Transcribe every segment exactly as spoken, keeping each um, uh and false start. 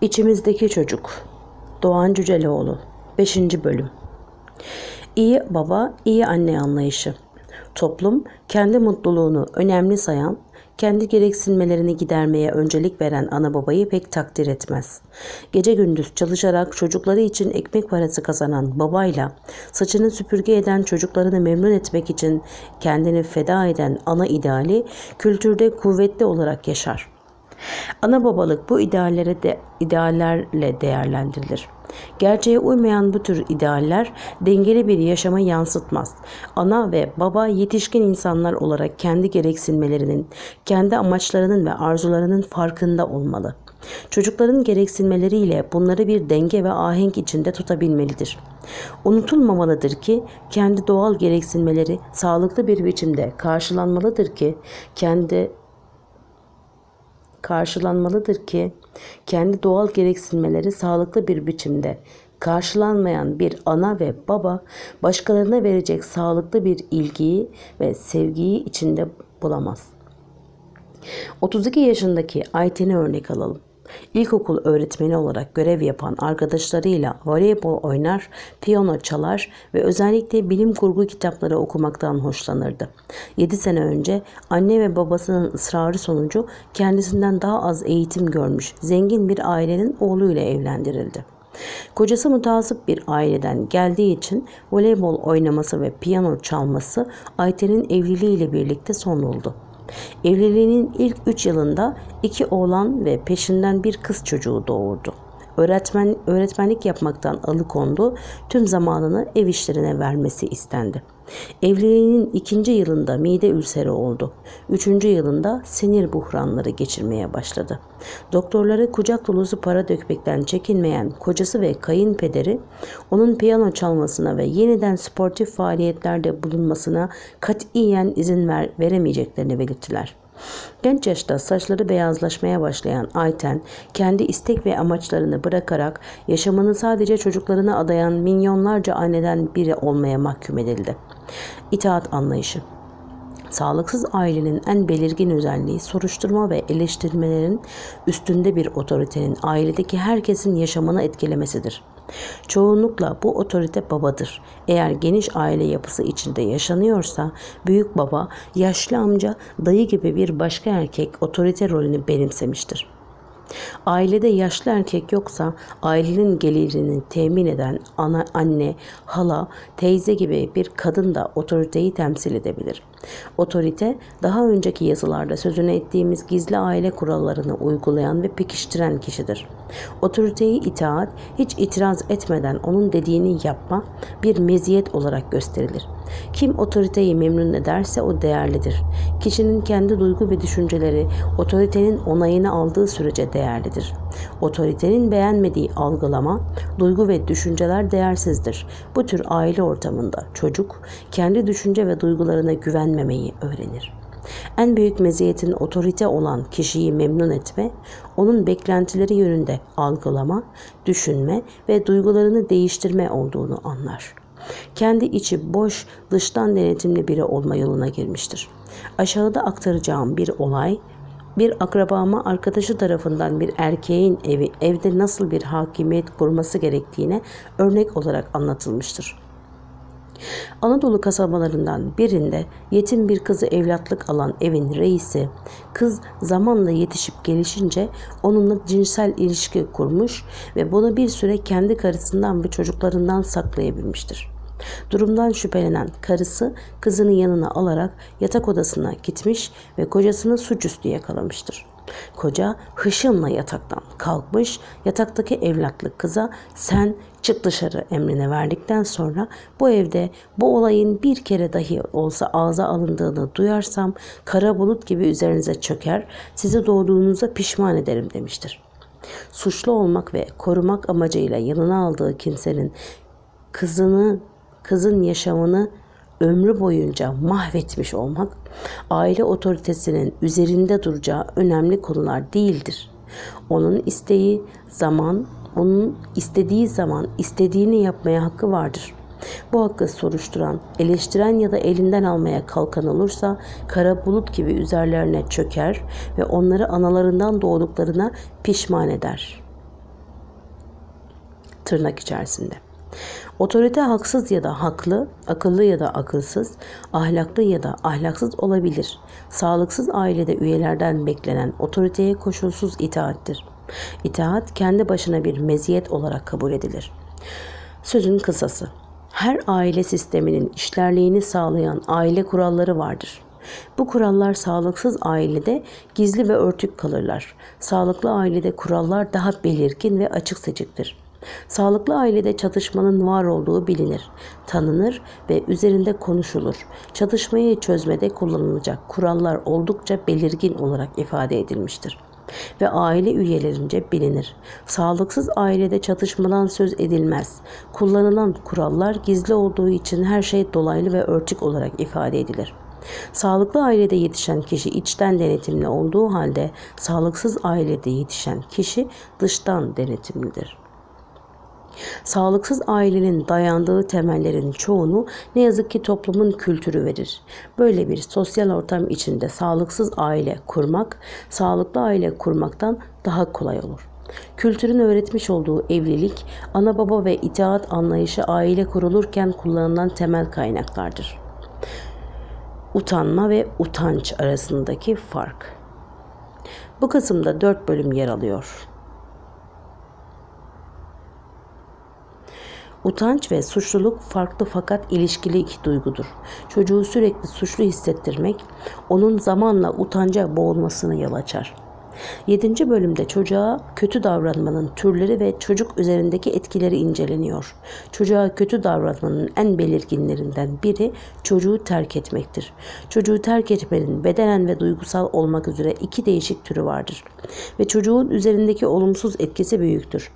İçimizdeki Çocuk. Doğan Cüceloğlu. beşinci Bölüm. İyi baba, iyi anne anlayışı. Toplum, kendi mutluluğunu önemli sayan, kendi gereksinmelerini gidermeye öncelik veren ana babayı pek takdir etmez. Gece gündüz çalışarak çocukları için ekmek parası kazanan babayla, saçını süpürge eden çocuklarını memnun etmek için kendini feda eden ana ideali kültürde kuvvetli olarak yaşar. Ana babalık bu ideallere de, ideallerle değerlendirilir. Gerçeğe uymayan bu tür idealler dengeli bir yaşama yansıtmaz. Ana ve baba yetişkin insanlar olarak kendi gereksinmelerinin, kendi amaçlarının ve arzularının farkında olmalı. Çocukların gereksinmeleriyle bunları bir denge ve ahenk içinde tutabilmelidir. Unutulmamalıdır ki kendi doğal gereksinmeleri sağlıklı bir biçimde karşılanmalıdır ki kendi karşılanmalıdır ki kendi doğal gereksinmeleri sağlıklı bir biçimde karşılanmayan bir ana ve baba başkalarına verecek sağlıklı bir ilgiyi ve sevgiyi içinde bulamaz. otuz iki yaşındaki Ayten'i örnek alalım. İlkokul öğretmeni olarak görev yapan arkadaşlarıyla voleybol oynar, piyano çalar ve özellikle bilim kurgu kitapları okumaktan hoşlanırdı. yedi sene önce anne ve babasının ısrarı sonucu kendisinden daha az eğitim görmüş zengin bir ailenin oğluyla evlendirildi. Kocası mutasip bir aileden geldiği için voleybol oynaması ve piyano çalması Ayten'in evliliğiyle birlikte son buldu. Evliliğinin ilk üç yılında iki oğlan ve peşinden bir kız çocuğu doğurdu. Öğretmen, öğretmenlik yapmaktan alıkondu, tüm zamanını ev işlerine vermesi istendi. Evliliğinin ikinci yılında mide ülseri oldu. Üçüncü yılında sinir buhranları geçirmeye başladı. Doktorları kucak dolusu para dökmekten çekinmeyen kocası ve kayınpederi onun piyano çalmasına ve yeniden sportif faaliyetlerde bulunmasına katiyen izin ver, veremeyeceklerini belirttiler. Genç yaşta saçları beyazlaşmaya başlayan Ayten, kendi istek ve amaçlarını bırakarak yaşamını sadece çocuklarına adayan milyonlarca anneden biri olmaya mahkum edildi. İtaat anlayışı. Sağlıksız ailenin en belirgin özelliği soruşturma ve eleştirmelerin üstünde bir otoritenin ailedeki herkesin yaşamını etkilemesidir. Çoğunlukla bu otorite babadır. Eğer geniş aile yapısı içinde yaşanıyorsa büyük baba, yaşlı amca, dayı gibi bir başka erkek otorite rolünü benimsemiştir. Ailede yaşlı erkek yoksa ailenin gelirini temin eden ana, anne, hala, teyze gibi bir kadın da otoriteyi temsil edebilir. Otorite, daha önceki yazılarda sözünü ettiğimiz gizli aile kurallarını uygulayan ve pekiştiren kişidir. Otoriteyi itaat, hiç itiraz etmeden onun dediğini yapma bir meziyet olarak gösterilir. Kim otoriteyi memnun ederse o değerlidir. Kişinin kendi duygu ve düşünceleri otoritenin onayını aldığı sürece değerlidir. Otoritenin beğenmediği algılama, duygu ve düşünceler değersizdir. Bu tür aile ortamında çocuk kendi düşünce ve duygularına güvenmemeyi öğrenir. En büyük meziyetin otorite olan kişiyi memnun etme, onun beklentileri yönünde algılama, düşünme ve duygularını değiştirme olduğunu anlar. Kendi içi boş, dıştan denetimli biri olma yoluna girmiştir. Aşağıda aktaracağım bir olay, bir akrabama arkadaşı tarafından bir erkeğin evi, evde nasıl bir hakimiyet kurması gerektiğine örnek olarak anlatılmıştır. Anadolu kasabalarından birinde yetim bir kızı evlatlık alan evin reisi, kız zamanla yetişip gelişince onunla cinsel ilişki kurmuş ve bunu bir süre kendi karısından ve çocuklarından saklayabilmiştir. Durumdan şüphelenen karısı kızını yanına alarak yatak odasına gitmiş ve kocasını suçüstü yakalamıştır. Koca hışımla yataktan kalkmış, yataktaki evlatlık kıza "sen çık dışarı" emrini verdikten sonra "bu evde bu olayın bir kere dahi olsa ağza alındığını duyarsam kara bulut gibi üzerinize çöker, sizi doğduğunuza pişman ederim" demiştir. Suçlu olmak ve korumak amacıyla yanına aldığı kimsenin kızını kızın yaşamını ömrü boyunca mahvetmiş olmak, aile otoritesinin üzerinde duracağı önemli konular değildir. Onun isteği zaman, onun istediği zaman istediğini yapmaya hakkı vardır. Bu hakkı soruşturan, eleştiren ya da elinden almaya kalkan olursa kara bulut gibi üzerlerine çöker ve onları analarından doğduklarına pişman eder. tırnak içerisinde. Otorite haksız ya da haklı, akıllı ya da akılsız, ahlaklı ya da ahlaksız olabilir. Sağlıksız ailede üyelerden beklenen otoriteye koşulsuz itaattir. İtaat kendi başına bir meziyet olarak kabul edilir. Sözün kısası. Her aile sisteminin işlerliğini sağlayan aile kuralları vardır. Bu kurallar sağlıksız ailede gizli ve örtük kalırlar. Sağlıklı ailede kurallar daha belirgin ve açık seçiktir. Sağlıklı ailede çatışmanın var olduğu bilinir, tanınır ve üzerinde konuşulur. Çatışmayı çözmede kullanılacak kurallar oldukça belirgin olarak ifade edilmiştir ve aile üyelerince bilinir. Sağlıksız ailede çatışmadan söz edilmez. Kullanılan kurallar gizli olduğu için her şey dolaylı ve örtük olarak ifade edilir. Sağlıklı ailede yetişen kişi içten denetimli olduğu halde sağlıksız ailede yetişen kişi dıştan denetimlidir. Sağlıksız ailenin dayandığı temellerin çoğunu ne yazık ki toplumun kültürü verir. Böyle bir sosyal ortam içinde sağlıksız aile kurmak, sağlıklı aile kurmaktan daha kolay olur. Kültürün öğretmiş olduğu evlilik, ana baba ve itaat anlayışı aile kurulurken kullanılan temel kaynaklardır. Utanma ve utanç arasındaki fark. Bu kısımda dört bölüm yer alıyor. Utanç ve suçluluk farklı fakat ilişkili iki duygudur. Çocuğu sürekli suçlu hissettirmek, onun zamanla utanca boğulmasına yol açar. yedinci bölümde çocuğa kötü davranmanın türleri ve çocuk üzerindeki etkileri inceleniyor. Çocuğa kötü davranmanın en belirginlerinden biri çocuğu terk etmektir. Çocuğu terk etmenin bedenen ve duygusal olmak üzere iki değişik türü vardır ve çocuğun üzerindeki olumsuz etkisi büyüktür.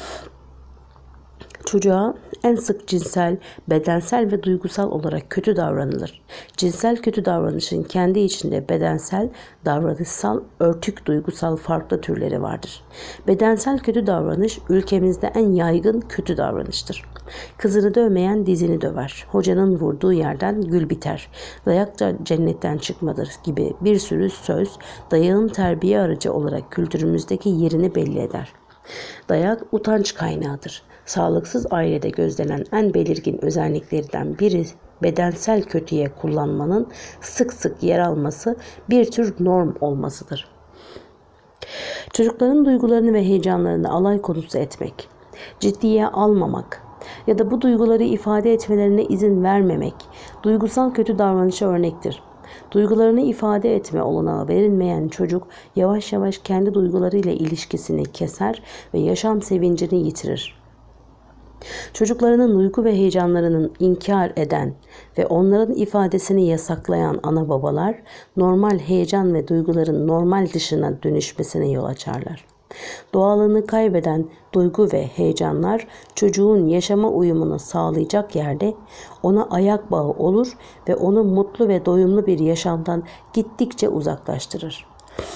Çocuğa en sık cinsel, bedensel ve duygusal olarak kötü davranılır. Cinsel kötü davranışın kendi içinde bedensel, davranışsal, örtük duygusal farklı türleri vardır. Bedensel kötü davranış ülkemizde en yaygın kötü davranıştır. Kızını dövmeyen dizini döver, hocanın vurduğu yerden gül biter, dayak da cennetten çıkmadır gibi bir sürü söz dayağın terbiye aracı olarak kültürümüzdeki yerini belli eder. Dayak utanç kaynağıdır. Sağlıksız ailede gözlenen en belirgin özelliklerden biri bedensel kötüye kullanmanın sık sık yer alması, bir tür norm olmasıdır. Çocukların duygularını ve heyecanlarını alay konusu etmek, ciddiye almamak ya da bu duyguları ifade etmelerine izin vermemek duygusal kötü davranışa örnektir. Duygularını ifade etme olanağı verilmeyen çocuk yavaş yavaş kendi duygularıyla ilişkisini keser ve yaşam sevincini yitirir. Çocuklarının duygu ve heyecanlarının inkar eden ve onların ifadesini yasaklayan ana babalar normal heyecan ve duyguların normal dışına dönüşmesine yol açarlar. Doğalını kaybeden duygu ve heyecanlar çocuğun yaşama uyumunu sağlayacak yerde ona ayak bağı olur ve onu mutlu ve doyumlu bir yaşamdan gittikçe uzaklaştırır.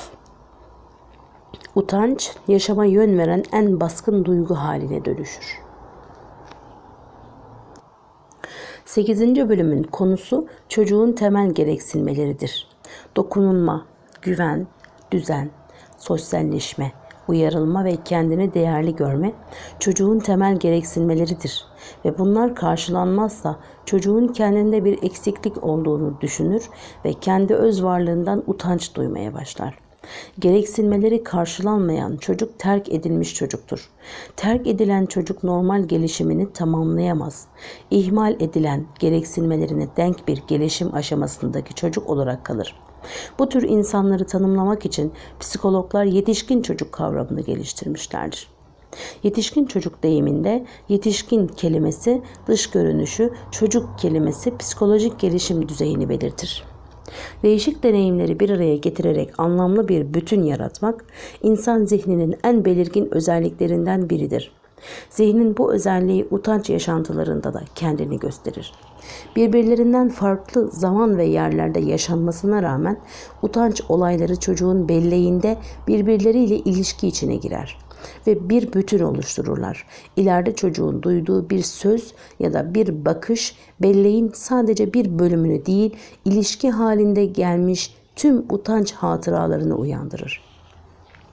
Utanç, yaşama yön veren en baskın duygu haline dönüşür. sekizinci bölümün konusu çocuğun temel gereksinmeleridir. Dokunulma, güven, düzen, sosyalleşme, uyarılma ve kendini değerli görme çocuğun temel gereksinmeleridir ve bunlar karşılanmazsa çocuğun kendinde bir eksiklik olduğunu düşünür ve kendi öz varlığından utanç duymaya başlar. Gereksinmeleri karşılanmayan çocuk terk edilmiş çocuktur. Terk edilen çocuk normal gelişimini tamamlayamaz. İhmal edilen gereksinmelerine denk bir gelişim aşamasındaki çocuk olarak kalır. Bu tür insanları tanımlamak için psikologlar yetişkin çocuk kavramını geliştirmişlerdir. Yetişkin çocuk deyiminde yetişkin kelimesi dış görünüşü, çocuk kelimesi psikolojik gelişim düzeyini belirtir. Değişik deneyimleri bir araya getirerek anlamlı bir bütün yaratmak, insan zihninin en belirgin özelliklerinden biridir. Zihnin bu özelliği utanç yaşantılarında da kendini gösterir. Birbirlerinden farklı zaman ve yerlerde yaşanmasına rağmen utanç olayları çocuğun belleğinde birbirleriyle ilişki içine girer ve bir bütün oluştururlar. İleride çocuğun duyduğu bir söz ya da bir bakış belleğin sadece bir bölümünü değil, ilişki halinde gelmiş tüm utanç hatıralarını uyandırır.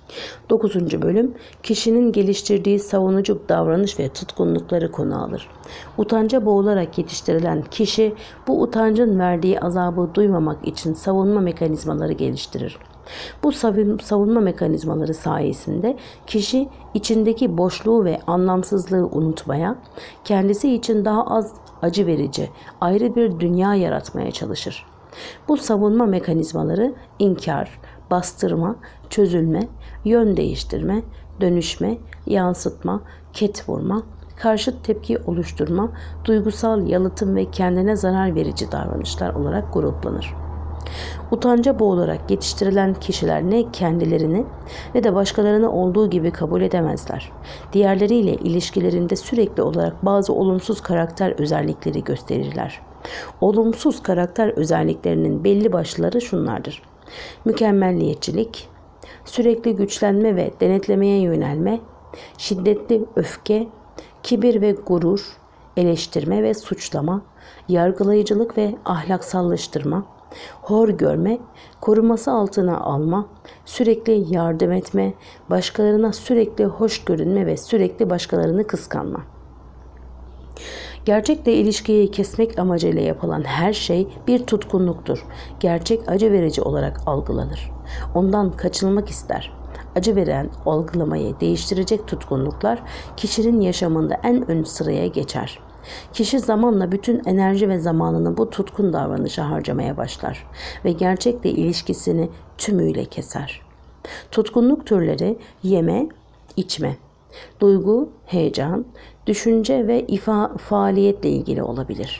Dokuzuncu bölüm, kişinin geliştirdiği savunucu davranış ve tutkunlukları konu alır. Utanca boğularak yetiştirilen kişi, bu utancın verdiği azabı duymamak için savunma mekanizmaları geliştirir. Bu savunma mekanizmaları sayesinde kişi içindeki boşluğu ve anlamsızlığı unutmaya, kendisi için daha az acı verici, ayrı bir dünya yaratmaya çalışır. Bu savunma mekanizmaları inkar, bastırma, çözülme, yön değiştirme, dönüşme, yansıtma, ket vurma, karşıt tepki oluşturma, duygusal yalıtım ve kendine zarar verici davranışlar olarak gruplanır. Utanca boğularak yetiştirilen kişiler ne kendilerini ne de başkalarını olduğu gibi kabul edemezler. Diğerleriyle ilişkilerinde sürekli olarak bazı olumsuz karakter özellikleri gösterirler. Olumsuz karakter özelliklerinin belli başlıları şunlardır: mükemmelliyetçilik, sürekli güçlenme ve denetlemeye yönelme, şiddetli öfke, kibir ve gurur, eleştirme ve suçlama, yargılayıcılık ve ahlaksallaştırma, hor görme, koruması altına alma, sürekli yardım etme, başkalarına sürekli hoş görünme ve sürekli başkalarını kıskanma. Gerçekle ilişkiyi kesmek amacıyla yapılan her şey bir tutkunluktur. Gerçek acı verici olarak algılanır. Ondan kaçınılmak ister. Acı veren algılamayı değiştirecek tutkunluklar kişinin yaşamında en ön sıraya geçer. Kişi zamanla bütün enerji ve zamanını bu tutkun davranışa harcamaya başlar ve gerçekle ilişkisini tümüyle keser. Tutkunluk türleri yeme, içme, duygu, heyecan, düşünce ve ifa, faaliyetle ilgili olabilir.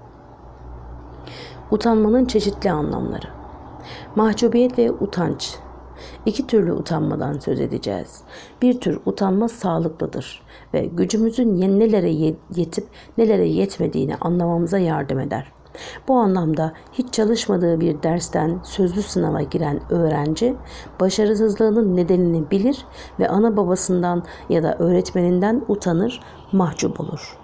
Utanmanın çeşitli anlamları. Mahcubiyet ve utanç. İki türlü utanmadan söz edeceğiz. Bir tür utanma sağlıklıdır ve gücümüzün nelere yetip nelere yetmediğini anlamamıza yardım eder. Bu anlamda hiç çalışmadığı bir dersten sözlü sınava giren öğrenci başarısızlığının nedenini bilir ve ana babasından ya da öğretmeninden utanır, mahcup olur.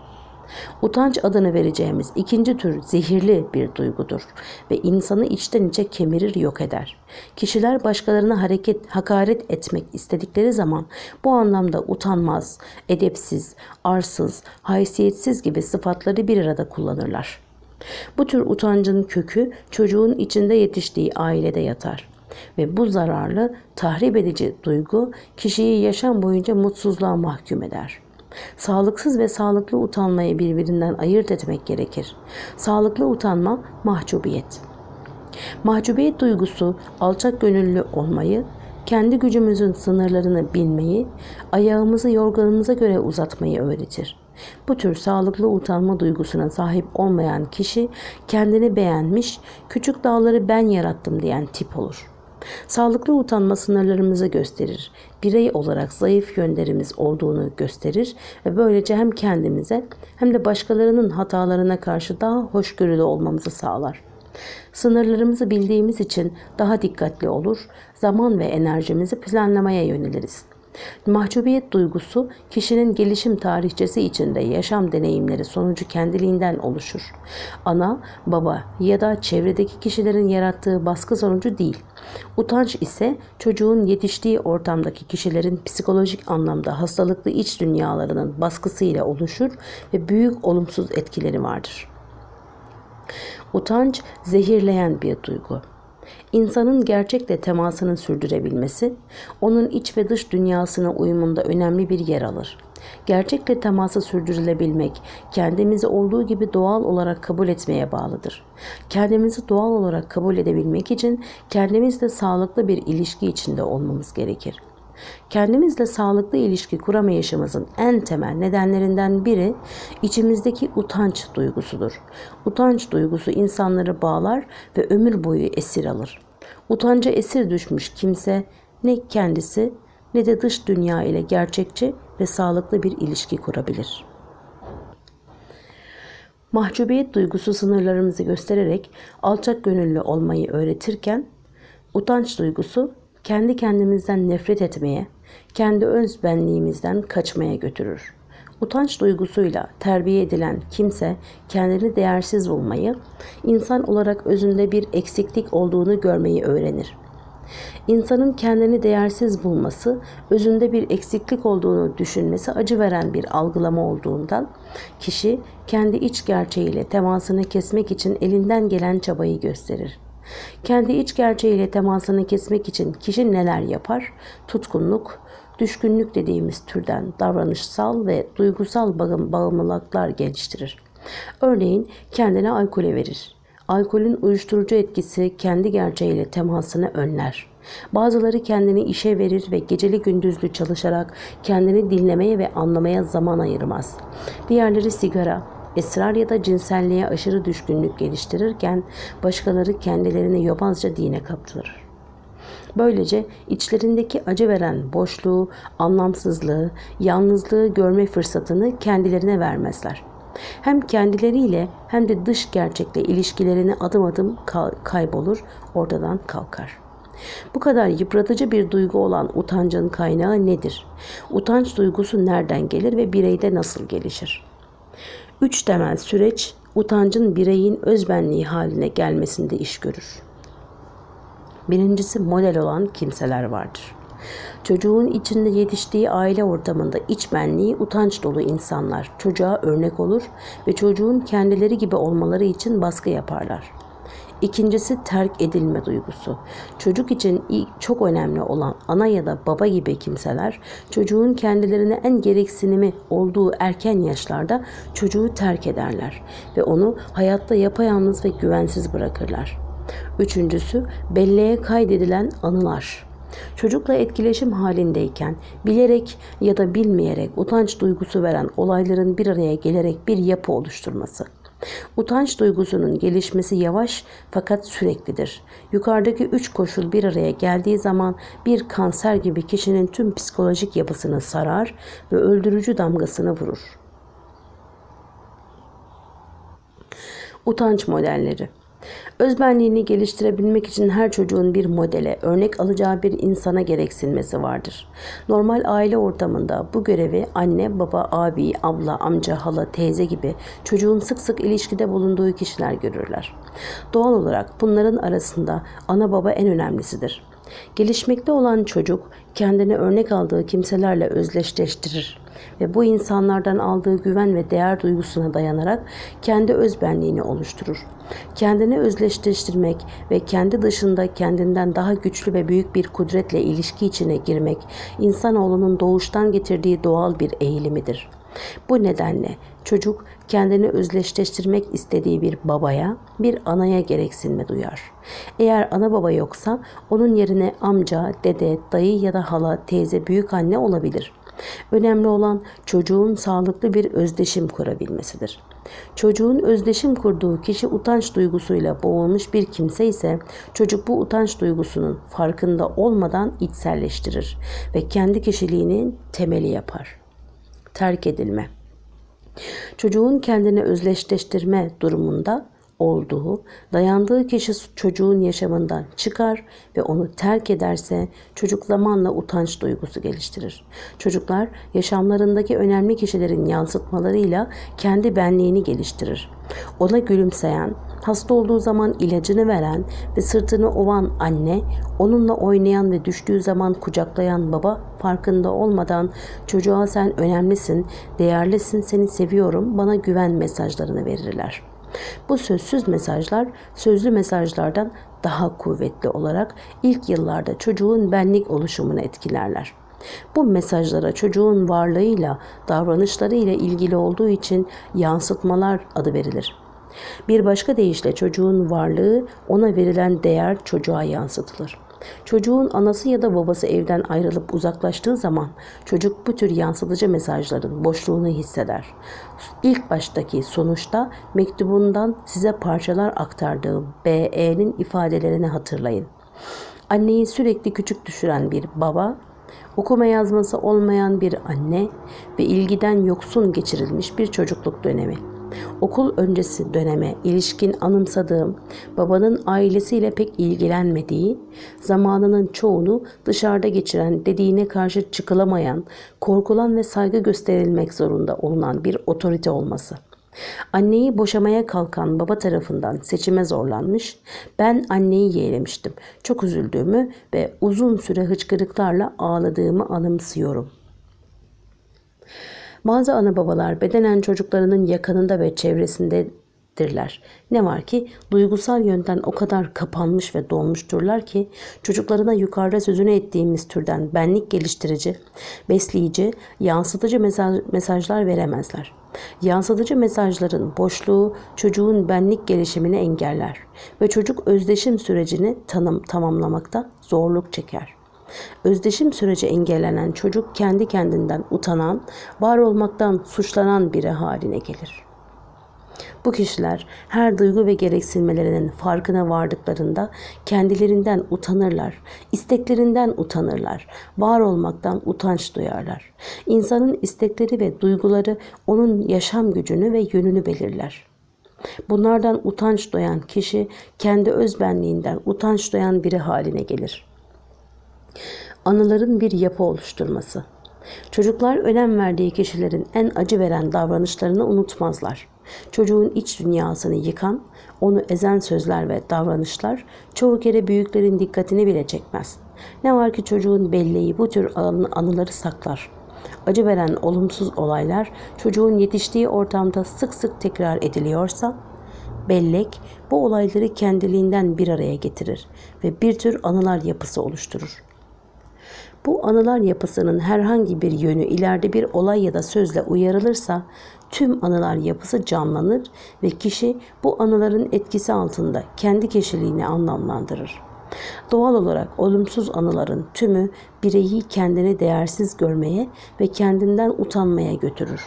Utanç adını vereceğimiz ikinci tür zehirli bir duygudur ve insanı içten içe kemirir, yok eder. Kişiler başkalarına hareket, hakaret etmek istedikleri zaman bu anlamda utanmaz, edepsiz, arsız, haysiyetsiz gibi sıfatları bir arada kullanırlar. Bu tür utancın kökü çocuğun içinde yetiştiği ailede yatar ve bu zararlı, tahrip edici duygu kişiyi yaşam boyunca mutsuzluğa mahkum eder. Sağlıksız ve sağlıklı utanmayı birbirinden ayırt etmek gerekir. Sağlıklı utanma, mahcubiyet. Mahcubiyet duygusu alçak gönüllü olmayı, kendi gücümüzün sınırlarını bilmeyi, ayağımızı yorganımıza göre uzatmayı öğretir. Bu tür sağlıklı utanma duygusuna sahip olmayan kişi kendini beğenmiş, küçük dağları ben yarattım diyen tip olur. Sağlıklı utanma sınırlarımızı gösterir. Birey olarak zayıf yönlerimiz olduğunu gösterir ve böylece hem kendimize hem de başkalarının hatalarına karşı daha hoşgörülü olmamızı sağlar. Sınırlarımızı bildiğimiz için daha dikkatli olur, zaman ve enerjimizi planlamaya yöneliriz. Mahcubiyet duygusu kişinin gelişim tarihçesi içinde yaşam deneyimleri sonucu kendiliğinden oluşur. Ana, baba ya da çevredeki kişilerin yarattığı baskı sonucu değil. Utanç ise çocuğun yetiştiği ortamdaki kişilerin psikolojik anlamda hastalıklı iç dünyalarının baskısıyla oluşur ve büyük olumsuz etkileri vardır. Utanç zehirleyen bir duygu. İnsanın gerçekle temasını sürdürebilmesi, onun iç ve dış dünyasına uyumunda önemli bir yer alır. Gerçekle teması sürdürülebilmek, kendimizi olduğu gibi doğal olarak kabul etmeye bağlıdır. Kendimizi doğal olarak kabul edebilmek için kendimizle sağlıklı bir ilişki içinde olmamız gerekir. Kendimizle sağlıklı ilişki kuramayışımızın en temel nedenlerinden biri içimizdeki utanç duygusudur. Utanç duygusu insanları bağlar ve ömür boyu esir alır. Utanca esir düşmüş kimse ne kendisi ne de dış dünya ile gerçekçi ve sağlıklı bir ilişki kurabilir. Mahcubiyet duygusu sınırlarımızı göstererek alçak gönüllü olmayı öğretirken, utanç duygusu kendi kendimizden nefret etmeye, kendi öz benliğimizden kaçmaya götürür. Utanç duygusuyla terbiye edilen kimse kendini değersiz bulmayı, insan olarak özünde bir eksiklik olduğunu görmeyi öğrenir. İnsanın kendini değersiz bulması, özünde bir eksiklik olduğunu düşünmesi acı veren bir algılama olduğundan, kişi kendi iç gerçeğiyle temasını kesmek için elinden gelen çabayı gösterir. Kendi iç gerçeğiyle temasını kesmek için kişi neler yapar? Tutkunluk, düşkünlük dediğimiz türden davranışsal ve duygusal bağımlılıklar geliştirir. Örneğin kendini alkole verir. Alkolün uyuşturucu etkisi kendi gerçeğiyle temasını önler. Bazıları kendini işe verir ve geceli gündüzlü çalışarak kendini dinlemeye ve anlamaya zaman ayırmaz. Diğerleri sigara, esrar ya da cinselliğe aşırı düşkünlük geliştirirken başkaları kendilerini yobazca dine kaptırır. Böylece içlerindeki acı veren boşluğu, anlamsızlığı, yalnızlığı görme fırsatını kendilerine vermezler. Hem kendileriyle hem de dış gerçekle ilişkilerini adım adım kaybolur, ortadan kalkar. Bu kadar yıpratıcı bir duygu olan utancın kaynağı nedir? Utanç duygusu nereden gelir ve bireyde nasıl gelişir? Üç temel süreç utancın bireyin özbenliği haline gelmesinde iş görür. Birincisi, model olan kimseler vardır. Çocuğun içinde yetiştiği aile ortamında iç benliği utanç dolu insanlar çocuğa örnek olur ve çocuğun kendileri gibi olmaları için baskı yaparlar. İkincisi, terk edilme duygusu. Çocuk için çok önemli olan ana ya da baba gibi kimseler çocuğun kendilerine en gereksinimi olduğu erken yaşlarda çocuğu terk ederler ve onu hayatta yapayalnız ve güvensiz bırakırlar. Üçüncüsü, belleğe kaydedilen anılar. Çocukla etkileşim halindeyken bilerek ya da bilmeyerek utanç duygusu veren olayların bir araya gelerek bir yapı oluşturması. Utanç duygusunun gelişmesi yavaş fakat süreklidir. Yukarıdaki üç koşul bir araya geldiği zaman bir kanser gibi kişinin tüm psikolojik yapısını sarar ve öldürücü damgasını vurur. Utanç modelleri. Özbenliğini geliştirebilmek için her çocuğun bir modele, örnek alacağı bir insana gereksinmesi vardır. Normal aile ortamında bu görevi anne, baba, abi, abla, amca, hala, teyze gibi çocuğun sık sık ilişkide bulunduğu kişiler görürler. Doğal olarak bunların arasında ana baba en önemlisidir. Gelişmekte olan çocuk kendini örnek aldığı kimselerle özdeşleştirir ve bu insanlardan aldığı güven ve değer duygusuna dayanarak kendi özbenliğini oluşturur. Kendini özdeşleştirmek ve kendi dışında kendinden daha güçlü ve büyük bir kudretle ilişki içine girmek, insanoğlunun doğuştan getirdiği doğal bir eğilimidir. Bu nedenle çocuk kendini özdeşleştirmek istediği bir babaya, bir anaya gereksinme duyar. Eğer ana baba yoksa onun yerine amca, dede, dayı ya da hala, teyze, büyük anne olabilir. Önemli olan çocuğun sağlıklı bir özdeşim kurabilmesidir. Çocuğun özdeşim kurduğu kişi utanç duygusuyla boğulmuş bir kimse ise çocuk bu utanç duygusunun farkında olmadan içselleştirir ve kendi kişiliğinin temeli yapar. Terk edilme. Çocuğun kendini özdeşleştirme durumunda olduğu, dayandığı kişi çocuğun yaşamından çıkar ve onu terk ederse çocuk zamanla utanç duygusu geliştirir. Çocuklar yaşamlarındaki önemli kişilerin yansıtmalarıyla kendi benliğini geliştirir. Ona gülümseyen, hasta olduğu zaman ilacını veren ve sırtını ovan anne, onunla oynayan ve düştüğü zaman kucaklayan baba farkında olmadan çocuğa sen önemlisin, değerlisin, seni seviyorum, bana güven mesajlarını verirler. Bu sözsüz mesajlar sözlü mesajlardan daha kuvvetli olarak ilk yıllarda çocuğun benlik oluşumunu etkilerler. Bu mesajlara çocuğun varlığıyla, davranışlarıyla ilgili olduğu için yansıtmalar adı verilir. Bir başka deyişle çocuğun varlığı, ona verilen değer çocuğa yansıtılır. Çocuğun anası ya da babası evden ayrılıp uzaklaştığı zaman çocuk bu tür yansıtıcı mesajların boşluğunu hisseder. İlk baştaki sonuçta mektubundan size parçalar aktardığım B E'nin ifadelerini hatırlayın. Anneyi sürekli küçük düşüren bir baba, okuma yazması olmayan bir anne ve ilgiden yoksun geçirilmiş bir çocukluk dönemi. Okul öncesi döneme ilişkin anımsadığım, babanın ailesiyle pek ilgilenmediği, zamanının çoğunu dışarıda geçiren, dediğine karşı çıkılamayan, korkulan ve saygı gösterilmek zorunda olunan bir otorite olması. Anneyi boşamaya kalkan baba tarafından seçime zorlanmış, ben anneyi yeğlemiştim. Çok üzüldüğümü ve uzun süre hıçkırıklarla ağladığımı anımsıyorum. Bazı ana babalar bedenen çocuklarının yakınında ve çevresindedirler. Ne var ki duygusal yönden o kadar kapanmış ve donmuşturlar ki çocuklarına yukarıda sözünü ettiğimiz türden benlik geliştirici, besleyici, yansıtıcı mesaj, mesajlar veremezler. Yansıtıcı mesajların boşluğu çocuğun benlik gelişimini engeller ve çocuk özdeşim sürecini tanım, tamamlamakta zorluk çeker. Özdeşim süreci engellenen çocuk kendi kendinden utanan, var olmaktan suçlanan biri haline gelir. Bu kişiler her duygu ve gereksinmelerinin farkına vardıklarında kendilerinden utanırlar, isteklerinden utanırlar, var olmaktan utanç duyarlar. İnsanın istekleri ve duyguları onun yaşam gücünü ve yönünü belirler. Bunlardan utanç duyan kişi kendi özbenliğinden utanç duyan biri haline gelir. Anıların bir yapı oluşturması. Çocuklar önem verdiği kişilerin en acı veren davranışlarını unutmazlar. Çocuğun iç dünyasını yıkan, onu ezen sözler ve davranışlar çoğu kere büyüklerin dikkatini bile çekmez. Ne var ki çocuğun belleği bu tür anıları saklar. Acı veren olumsuz olaylar çocuğun yetiştiği ortamda sık sık tekrar ediliyorsa, bellek bu olayları kendiliğinden bir araya getirir ve bir tür anılar yapısı oluşturur. Bu anılar yapısının herhangi bir yönü ileride bir olay ya da sözle uyarılırsa tüm anılar yapısı canlanır ve kişi bu anıların etkisi altında kendi kişiliğini anlamlandırır. Doğal olarak olumsuz anıların tümü bireyi kendini değersiz görmeye ve kendinden utanmaya götürür.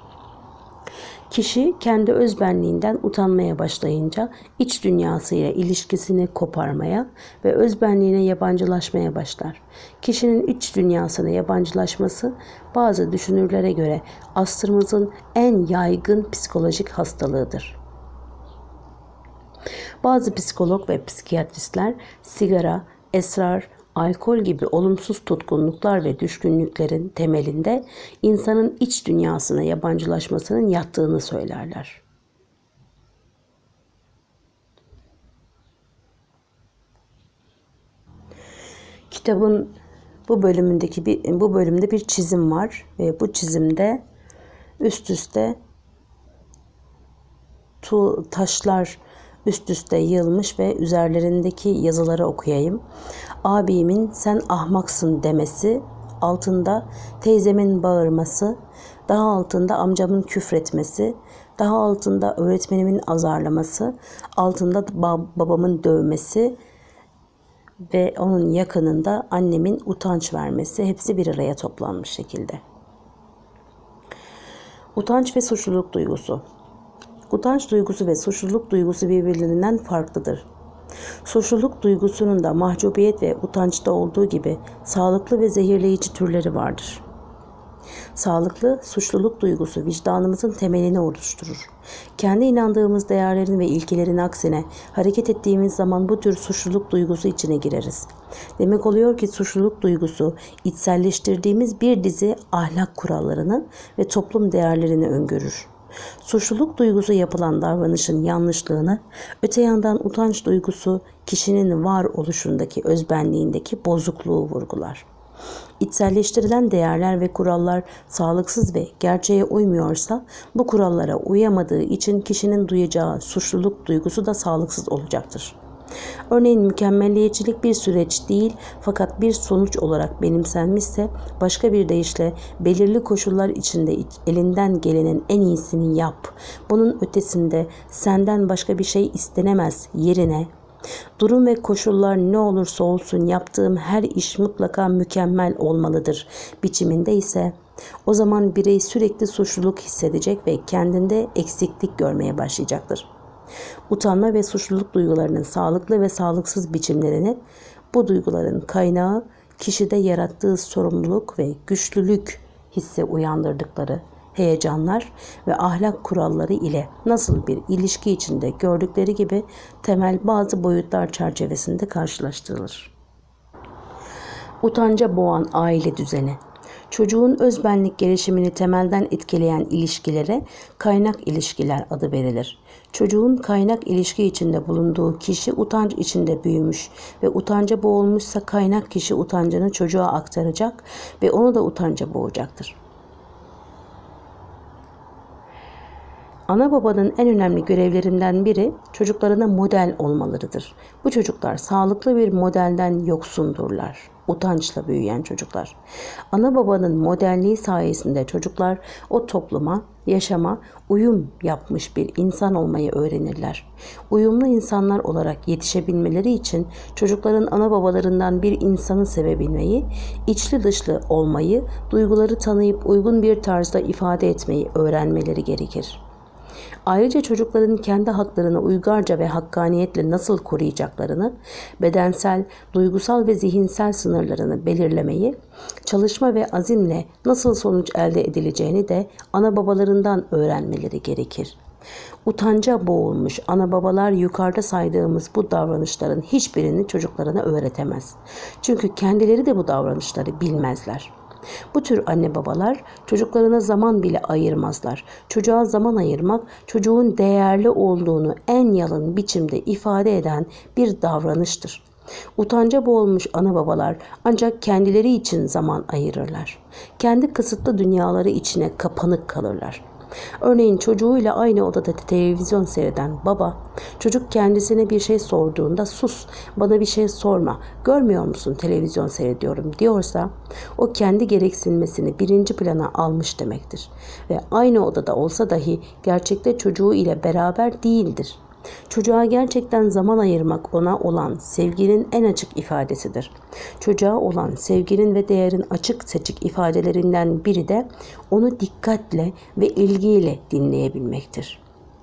Kişi kendi özbenliğinden utanmaya başlayınca iç dünyasıyla ilişkisini koparmaya ve özbenliğine yabancılaşmaya başlar. Kişinin iç dünyasına yabancılaşması bazı düşünürlere göre asrımızın en yaygın psikolojik hastalığıdır. Bazı psikolog ve psikiyatristler sigara, esrar, alkol gibi olumsuz tutkunluklar ve düşkünlüklerin temelinde insanın iç dünyasına yabancılaşmasının yattığını söylerler. Kitabın bu bölümündeki bir, bu bölümde bir çizim var ve bu çizimde üst üste tu, taşlar üst üste yığılmış ve üzerlerindeki yazıları okuyayım. Abimin sen ahmaksın demesi, altında teyzemin bağırması, daha altında amcamın küfretmesi, daha altında öğretmenimin azarlaması, altında babamın dövmesi ve onun yakınında annemin utanç vermesi, hepsi bir araya toplanmış şekilde. Utanç ve suçluluk duygusu. Utanç duygusu ve suçluluk duygusu birbirlerinden farklıdır. Suçluluk duygusunun da mahcubiyet ve utançta olduğu gibi sağlıklı ve zehirleyici türleri vardır. Sağlıklı suçluluk duygusu vicdanımızın temelini oluşturur. Kendi inandığımız değerlerin ve ilkelerin aksine hareket ettiğimiz zaman bu tür suçluluk duygusu içine gireriz. Demek oluyor ki suçluluk duygusu içselleştirdiğimiz bir dizi ahlak kurallarını ve toplum değerlerini öngörür. Suçluluk duygusu yapılan davranışın yanlışlığını, öte yandan utanç duygusu kişinin varoluşundaki özbenliğindeki bozukluğu vurgular. İçselleştirilen değerler ve kurallar sağlıksız ve gerçeğe uymuyorsa bu kurallara uyamadığı için kişinin duyacağı suçluluk duygusu da sağlıksız olacaktır. Örneğin mükemmelliyetçilik bir süreç değil fakat bir sonuç olarak benimsenmişse başka bir deyişle belirli koşullar içinde elinden gelenin en iyisini yap. Bunun ötesinde senden başka bir şey istenemez yerine durum ve koşullar ne olursa olsun yaptığım her iş mutlaka mükemmel olmalıdır biçiminde ise o zaman birey sürekli suçluluk hissedecek ve kendinde eksiklik görmeye başlayacaktır. Utanma ve suçluluk duygularının sağlıklı ve sağlıksız biçimlerini, bu duyguların kaynağı kişide yarattığı sorumluluk ve güçlülük hissi uyandırdıkları heyecanlar ve ahlak kuralları ile nasıl bir ilişki içinde gördükleri gibi temel bazı boyutlar çerçevesinde karşılaştırılır. Utanca boğan aile düzeni. Çocuğun özbenlik gelişimini temelden etkileyen ilişkilere kaynak ilişkiler adı verilir. Çocuğun kaynak ilişki içinde bulunduğu kişi utanç içinde büyümüş ve utanca boğulmuşsa kaynak kişi utancını çocuğa aktaracak ve onu da utanca boğacaktır. Ana babanın en önemli görevlerinden biri çocuklarına model olmalarıdır. Bu çocuklar sağlıklı bir modelden yoksundurlar. Utançla büyüyen çocuklar. Ana babanın modelliği sayesinde çocuklar o topluma, yaşama uyum yapmış bir insan olmayı öğrenirler. Uyumlu insanlar olarak yetişebilmeleri için çocukların ana babalarından bir insanı sevebilmeyi, içli dışlı olmayı, duyguları tanıyıp uygun bir tarzda ifade etmeyi öğrenmeleri gerekir. Ayrıca çocukların kendi haklarını uygarca ve hakkaniyetle nasıl koruyacaklarını, bedensel, duygusal ve zihinsel sınırlarını belirlemeyi, çalışma ve azimle nasıl sonuç elde edileceğini de ana babalarından öğrenmeleri gerekir. Utanca boğulmuş ana babalar yukarıda saydığımız bu davranışların hiçbirini çocuklarına öğretemez. Çünkü kendileri de bu davranışları bilmezler. Bu tür anne babalar çocuklarına zaman bile ayırmazlar. Çocuğa zaman ayırmak, çocuğun değerli olduğunu en yalın biçimde ifade eden bir davranıştır. Utanca boğulmuş ana babalar ancak kendileri için zaman ayırırlar. Kendi kısıtlı dünyaları içine kapanık kalırlar. Örneğin çocuğuyla aynı odada televizyon seyreden baba, çocuk kendisine bir şey sorduğunda sus, bana bir şey sorma, görmüyor musun televizyon seyrediyorum diyorsa, o kendi gereksinmesini birinci plana almış demektir. Ve aynı odada olsa dahi gerçekte çocuğu ile beraber değildir. Çocuğa gerçekten zaman ayırmak ona olan sevginin en açık ifadesidir. Çocuğa olan sevginin ve değerin açık seçik ifadelerinden biri de onu dikkatle ve ilgiyle dinleyebilmektir.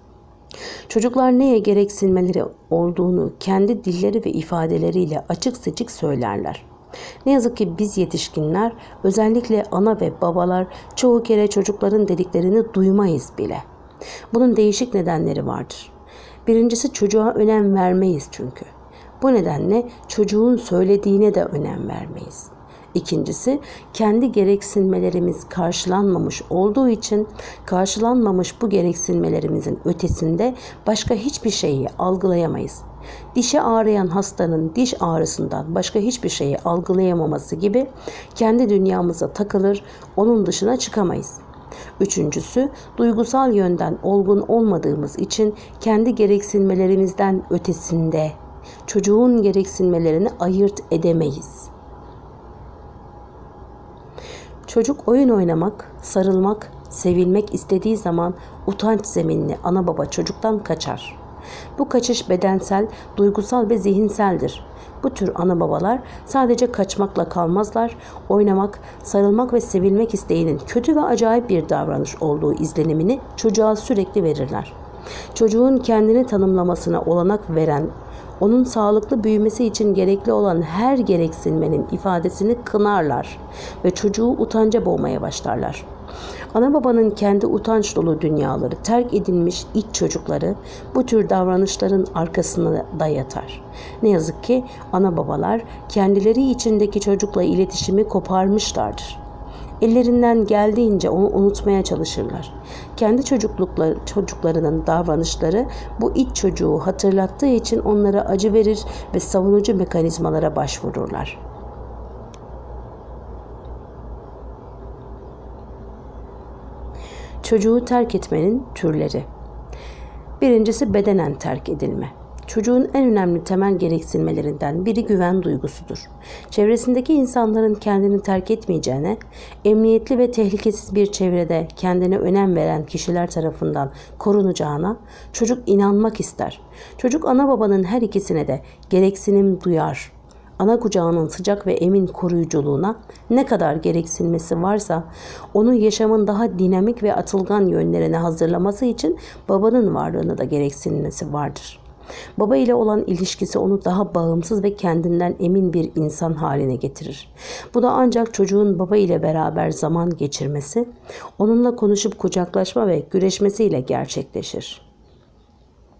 Çocuklar neye gereksinmeleri olduğunu kendi dilleri ve ifadeleriyle açık seçik söylerler. Ne yazık ki biz yetişkinler, özellikle ana ve babalar çoğu kere çocukların dediklerini duymayız bile. Bunun değişik nedenleri vardır. Birincisi çocuğa önem vermeyiz çünkü. Bu nedenle çocuğun söylediğine de önem vermeyiz. İkincisi kendi gereksinmelerimiz karşılanmamış olduğu için karşılanmamış bu gereksinmelerimizin ötesinde başka hiçbir şeyi algılayamayız. Dişi ağrıyan hastanın diş ağrısından başka hiçbir şeyi algılayamaması gibi kendi dünyamıza takılır, onun dışına çıkamayız. Üçüncüsü, duygusal yönden olgun olmadığımız için kendi gereksinmelerimizden ötesinde çocuğun gereksinmelerini ayırt edemeyiz. Çocuk oyun oynamak, sarılmak, sevilmek istediği zaman utanç zeminli ana baba çocuktan kaçar. Bu kaçış bedensel, duygusal ve zihinseldir. Bu tür ana babalar sadece kaçmakla kalmazlar, oynamak, sarılmak ve sevilmek isteğinin kötü ve acayip bir davranış olduğu izlenimini çocuğa sürekli verirler. Çocuğun kendini tanımlamasına olanak veren, onun sağlıklı büyümesi için gerekli olan her gereksinmenin ifadesini kınarlar ve çocuğu utanca boğmaya başlarlar. Ana babanın kendi utanç dolu dünyaları, terk edilmiş iç çocukları bu tür davranışların arkasına da yatar. Ne yazık ki ana babalar kendileri içindeki çocukla iletişimi koparmışlardır. Ellerinden geldiğince onu unutmaya çalışırlar. Kendi çocuklukları, çocuklarının davranışları bu iç çocuğu hatırlattığı için onlara acı verir ve savunucu mekanizmalara başvururlar. Çocuğu terk etmenin türleri. Birincisi bedenen terk edilme. Çocuğun en önemli temel gereksinmelerinden biri güven duygusudur. Çevresindeki insanların kendini terk etmeyeceğine, emniyetli ve tehlikesiz bir çevrede kendine önem veren kişiler tarafından korunacağına çocuk inanmak ister. Çocuk ana babanın her ikisine de gereksinim duyar. Ana kucağının sıcak ve emin koruyuculuğuna ne kadar gereksinmesi varsa onu yaşamın daha dinamik ve atılgan yönlerine hazırlaması için babanın varlığına da gereksinmesi vardır. Baba ile olan ilişkisi onu daha bağımsız ve kendinden emin bir insan haline getirir. Bu da ancak çocuğun baba ile beraber zaman geçirmesi, onunla konuşup kucaklaşma ve güreşmesiyle gerçekleşir.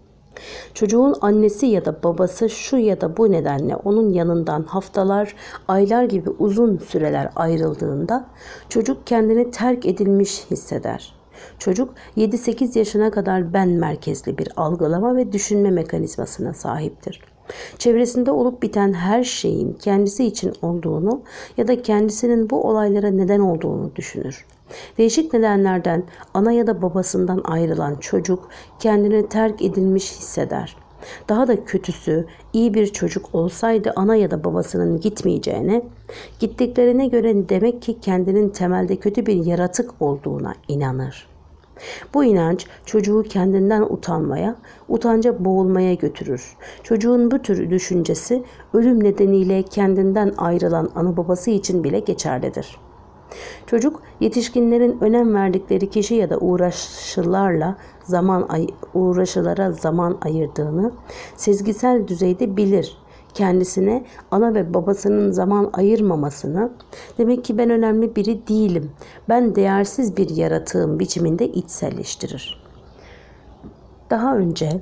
Çocuğun annesi ya da babası şu ya da bu nedenle onun yanından haftalar, aylar gibi uzun süreler ayrıldığında çocuk kendini terk edilmiş hisseder. Çocuk yedi sekiz yaşına kadar ben merkezli bir algılama ve düşünme mekanizmasına sahiptir. Çevresinde olup biten her şeyin kendisi için olduğunu ya da kendisinin bu olaylara neden olduğunu düşünür. Değişik nedenlerden ana ya da babasından ayrılan çocuk kendini terk edilmiş hisseder. Daha da kötüsü, iyi bir çocuk olsaydı ana ya da babasının gitmeyeceğine, gittiklerine göre demek ki kendinin temelde kötü bir yaratık olduğuna inanır. Bu inanç çocuğu kendinden utanmaya, utanca boğulmaya götürür. Çocuğun bu tür düşüncesi ölüm nedeniyle kendinden ayrılan ana babası için bile geçerlidir. Çocuk yetişkinlerin önem verdikleri kişi ya da uğraşılarla zaman uğraşılara zaman ayırdığını sezgisel düzeyde bilir. Kendisine ana ve babasının zaman ayırmamasını, demek ki ben önemli biri değilim, ben değersiz bir yaratığım biçiminde içselleştirir. Daha önce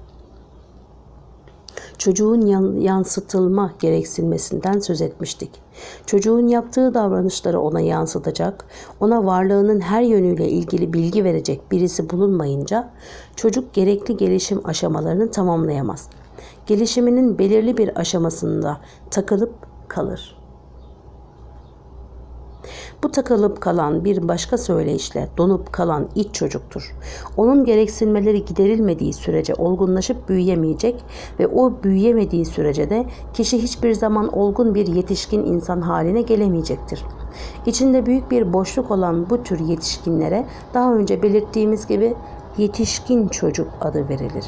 çocuğun yansıtılma gereksinmesinden söz etmiştik. Çocuğun yaptığı davranışları ona yansıtacak, ona varlığının her yönüyle ilgili bilgi verecek birisi bulunmayınca çocuk gerekli gelişim aşamalarını tamamlayamaz. Gelişiminin belirli bir aşamasında takılıp kalır. Bu takılıp kalan bir başka söyleyişle donup kalan iç çocuktur. Onun gereksinmeleri giderilmediği sürece olgunlaşıp büyüyemeyecek ve o büyüyemediği sürece de kişi hiçbir zaman olgun bir yetişkin insan haline gelemeyecektir. İçinde büyük bir boşluk olan bu tür yetişkinlere daha önce belirttiğimiz gibi yetişkin çocuk adı verilir.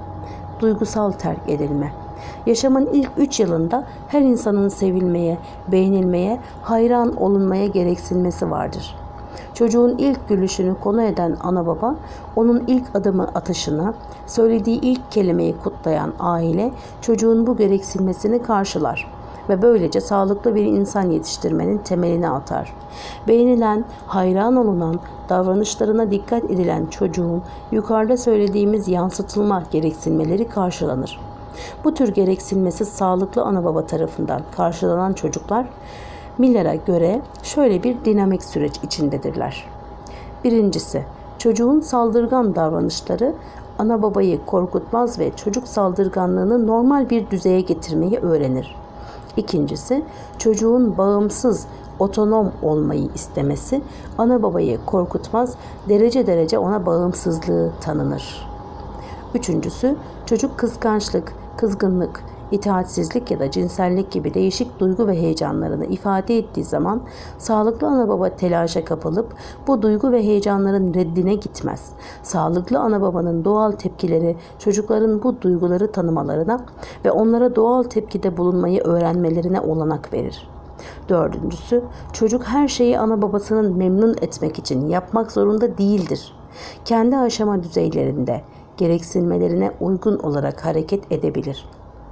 Duygusal terk edilme. Yaşamın ilk üç yılında her insanın sevilmeye, beğenilmeye, hayran olunmaya gereksinmesi vardır. Çocuğun ilk gülüşünü konu eden ana baba, onun ilk adımı atışına, söylediği ilk kelimeyi kutlayan aile, çocuğun bu gereksinmesini karşılar ve böylece sağlıklı bir insan yetiştirmenin temelini atar. Beğenilen, hayran olunan, davranışlarına dikkat edilen çocuğun yukarıda söylediğimiz yansıtılma gereksinmeleri karşılanır. Bu tür gereksinmesi sağlıklı ana baba tarafından karşılanan çocuklar Miller'a göre şöyle bir dinamik süreç içindedirler. Birincisi, çocuğun saldırgan davranışları ana babayı korkutmaz ve çocuk saldırganlığını normal bir düzeye getirmeyi öğrenir. İkincisi, çocuğun bağımsız, otonom olmayı istemesi ana babayı korkutmaz, derece derece ona bağımsızlığı tanınır. Üçüncüsü, çocuk kıskançlık, kızgınlık, itaatsizlik ya da cinsellik gibi değişik duygu ve heyecanlarını ifade ettiği zaman sağlıklı ana baba telaşa kapılıp bu duygu ve heyecanların reddine gitmez. Sağlıklı ana babanın doğal tepkileri çocukların bu duyguları tanımalarına ve onlara doğal tepkide bulunmayı öğrenmelerine olanak verir. Dördüncüsü, çocuk her şeyi ana babasının memnun etmek için yapmak zorunda değildir. Kendi aşama düzeylerinde gereksinmelerine uygun olarak hareket edebilir.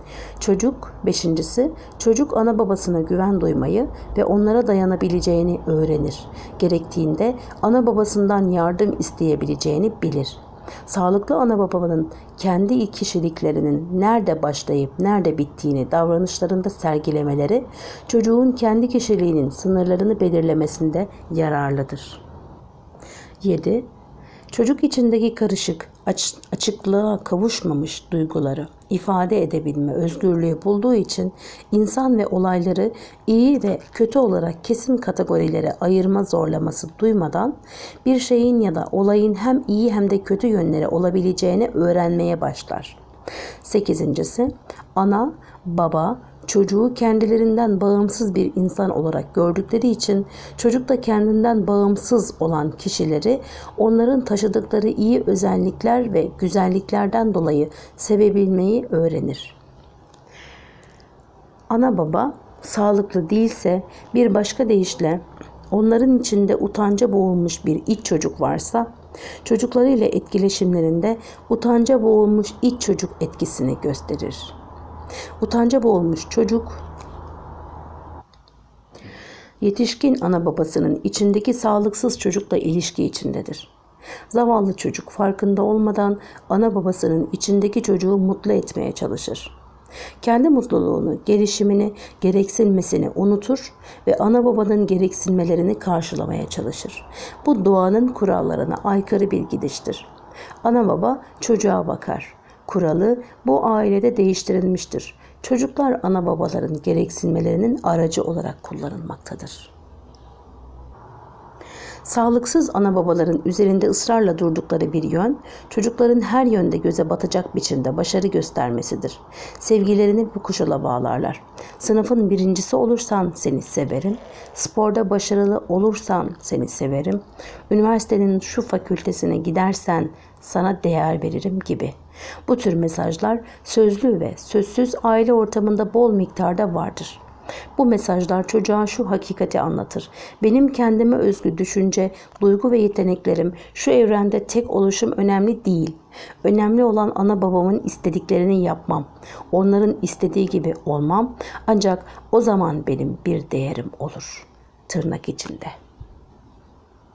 Çocuk, beşincisi, çocuk ana babasına güven duymayı ve onlara dayanabileceğini öğrenir. Gerektiğinde ana babasından yardım isteyebileceğini bilir. Sağlıklı ana babanın kendi kişiliklerinin nerede başlayıp nerede bittiğini davranışlarında sergilemeleri, çocuğun kendi kişiliğinin sınırlarını belirlemesinde yararlıdır. yedi. Çocuk içindeki karışık, açıklığa kavuşmamış duyguları ifade edebilme özgürlüğü bulduğu için insan ve olayları iyi ve kötü olarak kesin kategorilere ayırma zorlaması duymadan bir şeyin ya da olayın hem iyi hem de kötü yönleri olabileceğini öğrenmeye başlar. Sekizincisi, ana, baba, çocuğu kendilerinden bağımsız bir insan olarak gördükleri için çocuk da kendinden bağımsız olan kişileri onların taşıdıkları iyi özellikler ve güzelliklerden dolayı sevebilmeyi öğrenir. Ana baba sağlıklı değilse, bir başka deyişle onların içinde utanca boğulmuş bir iç çocuk varsa, çocuklarıyla etkileşimlerinde utanca boğulmuş iç çocuk etkisini gösterir. Utanca boğulmuş çocuk, yetişkin ana babasının içindeki sağlıksız çocukla ilişki içindedir. Zavallı çocuk farkında olmadan ana babasının içindeki çocuğu mutlu etmeye çalışır. Kendi mutluluğunu, gelişimini, gereksinmesini unutur ve ana babanın gereksinmelerini karşılamaya çalışır. Bu doğanın kurallarına aykırı bir gidiştir. Ana baba çocuğa bakar. Kuralı bu ailede değiştirilmiştir. Çocuklar ana babaların gereksinmelerinin aracı olarak kullanılmaktadır. Sağlıksız ana babaların üzerinde ısrarla durdukları bir yön, çocukların her yönde göze batacak biçimde başarı göstermesidir. Sevgilerini bu koşula bağlarlar. Sınıfın birincisi olursan seni severim, sporda başarılı olursan seni severim, üniversitenin şu fakültesine gidersen sana değer veririm gibi. Bu tür mesajlar sözlü ve sözsüz aile ortamında bol miktarda vardır. Bu mesajlar çocuğa şu hakikati anlatır. Benim kendime özgü düşünce, duygu ve yeteneklerim şu evrende tek oluşum önemli değil. Önemli olan ana babamın istediklerini yapmam. Onların istediği gibi olmam. Ancak o zaman benim bir değerim olur. Tırnak içinde.